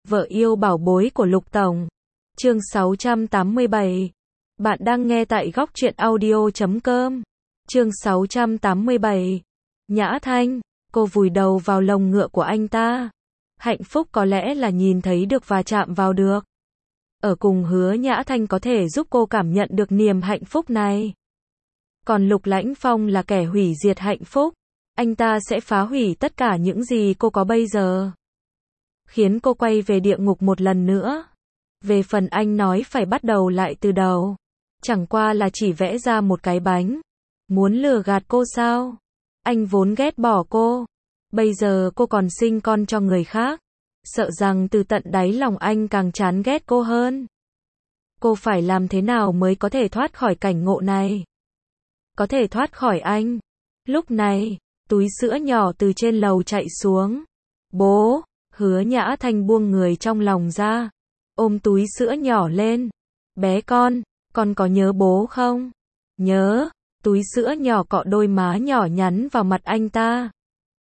Vợ yêu bảo bối của Lục Tổng. Chương 687. Bạn đang nghe tại góc truyện audio.com. Chương 687. Nhã Thanh, cô vùi đầu vào lồng ngựa của anh ta. Hạnh phúc có lẽ là nhìn thấy được và chạm vào được. Ở cùng Hứa Nhã Thanh có thể giúp cô cảm nhận được niềm hạnh phúc này. Còn Lục Lãnh Phong là kẻ hủy diệt hạnh phúc. Anh ta sẽ phá hủy tất cả những gì cô có bây giờ, khiến cô quay về địa ngục một lần nữa. Về phần anh nói phải bắt đầu lại từ đầu, chẳng qua là chỉ vẽ ra một cái bánh, muốn lừa gạt cô sao? Anh vốn ghét bỏ cô, bây giờ cô còn sinh con cho người khác, sợ rằng từ tận đáy lòng anh càng chán ghét cô hơn. Cô phải làm thế nào mới có thể thoát khỏi cảnh ngộ này? Có thể thoát khỏi anh. Lúc này, túi sữa nhỏ từ trên lầu chạy xuống. Bố! Hứa Nhã Thanh buông người trong lòng ra, ôm túi sữa nhỏ lên. Bé con có nhớ bố không? Nhớ. Túi sữa nhỏ cọ đôi má nhỏ nhắn vào mặt anh ta.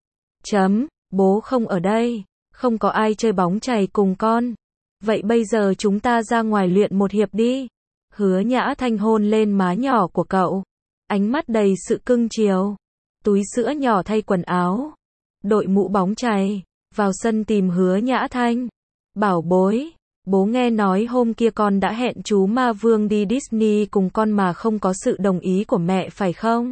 Bố không ở đây, không có ai chơi bóng chày cùng con. Vậy bây giờ chúng ta ra ngoài luyện một hiệp đi. Hứa Nhã Thanh hôn lên má nhỏ của cậu, ánh mắt đầy sự cưng chiều. Túi sữa nhỏ thay quần áo, đội mũ bóng chày, vào sân tìm Hứa Nhã Thanh. Bảo bối, bố nghe nói hôm kia con đã hẹn chú Ma Vương đi Disney cùng con mà không có sự đồng ý của mẹ phải không?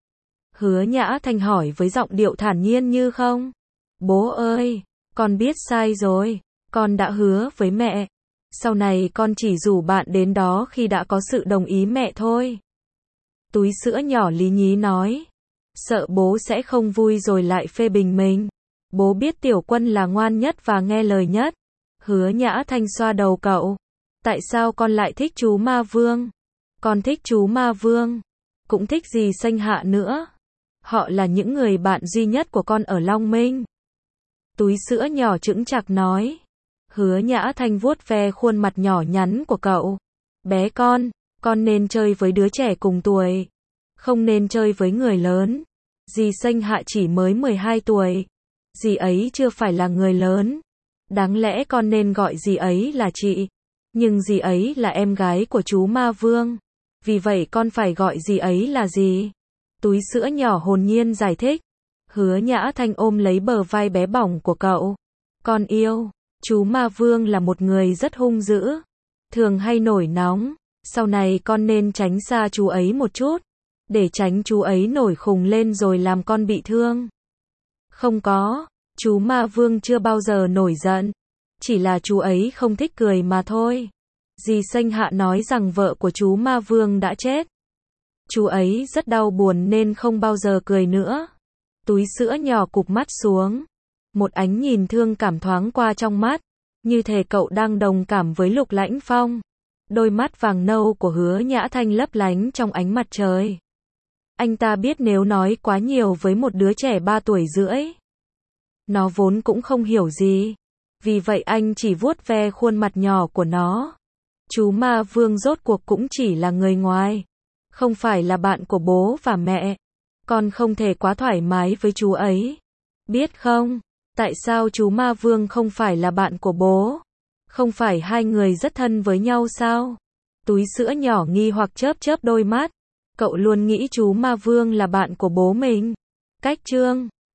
Hứa Nhã Thanh hỏi với giọng điệu thản nhiên như không. Bố ơi, con biết sai rồi, con đã hứa với mẹ. Sau này con chỉ rủ bạn đến đó khi đã có sự đồng ý mẹ thôi. Túi sữa nhỏ lý nhí nói. Sợ bố sẽ không vui rồi lại phê bình mình. Bố biết Tiểu Quân là ngoan nhất và nghe lời nhất. Hứa Nhã Thanh xoa đầu cậu. Tại sao con lại thích chú Ma Vương? Con thích chú Ma Vương, cũng thích dì Xanh Hạ nữa. Họ là những người bạn duy nhất của con ở Long Minh. Túi sữa nhỏ chững chạc nói. Hứa Nhã Thanh vuốt ve khuôn mặt nhỏ nhắn của cậu. Bé con nên chơi với đứa trẻ cùng tuổi, không nên chơi với người lớn. Dì Xanh Hạ chỉ mới 12 tuổi. Dì ấy chưa phải là người lớn. Đáng lẽ con nên gọi dì ấy là chị. Nhưng dì ấy là em gái của chú Ma Vương. Vì vậy con phải gọi dì ấy là dì. Túi sữa nhỏ hồn nhiên giải thích. Hứa Nhã Thanh ôm lấy bờ vai bé bỏng của cậu. Con yêu, chú Ma Vương là một người rất hung dữ, thường hay nổi nóng. Sau này con nên tránh xa chú ấy một chút, để tránh chú ấy nổi khùng lên rồi làm con bị thương. Không có, chú Ma Vương chưa bao giờ nổi giận. Chỉ là chú ấy không thích cười mà thôi. Dì Xanh Hạ nói rằng vợ của chú Ma Vương đã chết. Chú ấy rất đau buồn nên không bao giờ cười nữa. Túi sữa nhỏ cụp mắt xuống. Một ánh nhìn thương cảm thoáng qua trong mắt, như thể cậu đang đồng cảm với Lục Lãnh Phong. Đôi mắt vàng nâu của Hứa Nhã Thanh lấp lánh trong ánh mặt trời. Anh ta biết nếu nói quá nhiều với một đứa trẻ 3 tuổi rưỡi, nó vốn cũng không hiểu gì. Vì vậy anh chỉ vuốt ve khuôn mặt nhỏ của nó. Chú Ma Vương rốt cuộc cũng chỉ là người ngoài, không phải là bạn của bố và mẹ. Con không thể quá thoải mái với chú ấy. Biết không, tại sao chú Ma Vương không phải là bạn của bố? Không phải hai người rất thân với nhau sao? Túi sữa nhỏ nghi hoặc chớp chớp đôi mắt. Cậu luôn nghĩ chú Ma Vương là bạn của bố mình. Cách chương